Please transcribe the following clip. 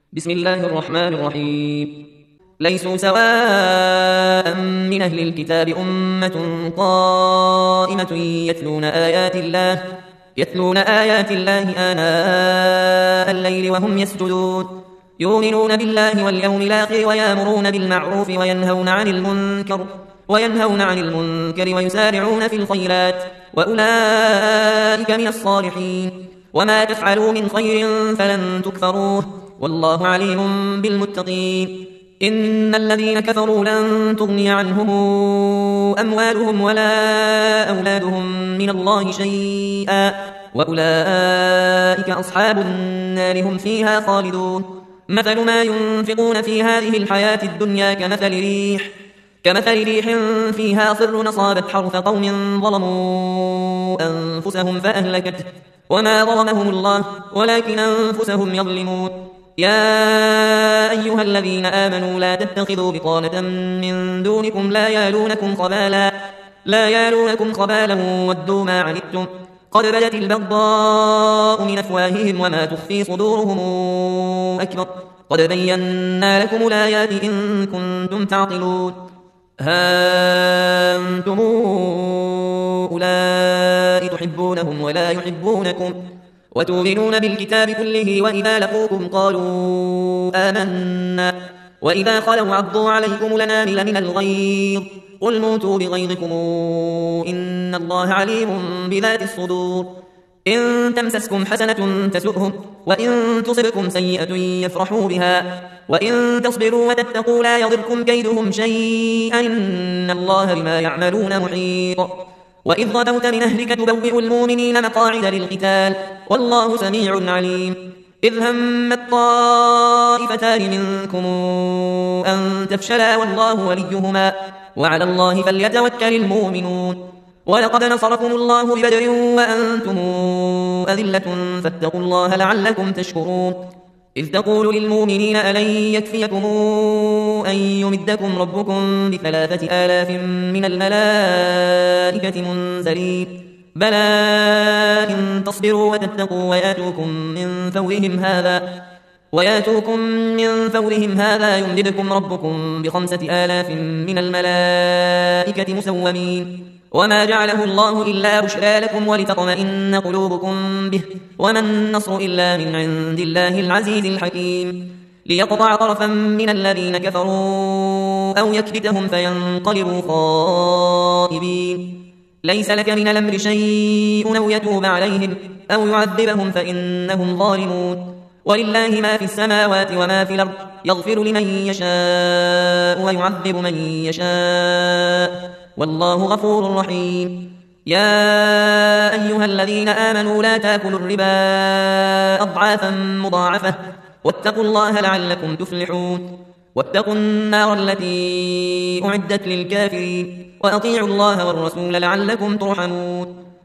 بسم الله الرحمن الرحيم. ليسوا سواء من أهل الكتاب أمة قائمة يتلون آيات الله آناء الليل وهم يسجدون يؤمنون بالله واليوم الآخر ويأمرون بالمعروف وينهون عن المنكر ويسارعون في الخيرات وأولئك من الصالحين. وما تفعلوا من خير فلن تكفروه والله عليم بالمتقين. إن الذين كفروا لن تغني عنهم أموالهم ولا أولادهم من الله شيئا وأولئك أصحاب النار هم فيها خالدون. مثل ما ينفقون في هذه الحياة الدنيا كمثل ريح فيها صر أصابت حرث قوم ظلموا أنفسهم فأهلكته وما ظلمهم الله ولكن أنفسهم يظلمون. يا أيها الذين آمنوا لا تتخذوا بطانة من دونكم لا يالونكم خبالا ودوا ما عنتم قد بدت البغضاء من أفواههم وما تخفي صدورهم أكبر قد بينا لكم الآيات إن كنتم تعقلون. ها أنتم أولئك تحبونهم ولا يحبونكم وتؤمنون بالكتاب كله وإذا لقوكم قالوا آمنا وإذا خلوا عضوا عليكم الأنامل من الغيظ قل موتوا بغيظكم إن الله عليم بذات الصدور. إن تمسسكم حسنة تسؤهم وإن تصبكم سيئة يفرحوا بها وإن تصبروا وتتقوا لا يضركم كيدهم شيئا إن الله بما يعملون محيط. وإذ غدوت من أهلك تبوئ المؤمنين مقاعد للقتال والله سميع عليم. إذ همت طائفتان منكم أن تفشلا والله وليهما وعلى الله فليتوكل المؤمنون. ولقد نصركم الله ببدر وأنتم أذلة فاتقوا الله لعلكم تشكرون. إذ تقول للمؤمنين ألن يكفيكم أن يمدكم ربكم ب3,000 من الملائكة منزلين بلى إن تصبروا وتتقوا وياتوكم من فورهم هذا يمددكم ربكم ب5,000 من الملائكة مسومين وما جعله الله إلا بشرى لكم ولتطمئن قلوبكم به وما النصر إلا من عند الله العزيز الحكيم. ليقطع طرفا من الذين كفروا أو يكبتهم فينقلبوا خائبين. ليس لك من الأمر شيء أو يتوب عليهم أو يعذبهم فإنهم ظالمون. ولله ما في السماوات وما في الأرض يغفر لمن يشاء ويعذب من يشاء والله غفور رحيم. يا أيها الذين آمنوا لا تأكلوا الربا أضعافا مضاعفة واتقوا الله لعلكم تفلحون. واتقوا النار التي أعدت للكافرين وأطيعوا الله والرسول لعلكم ترحمون.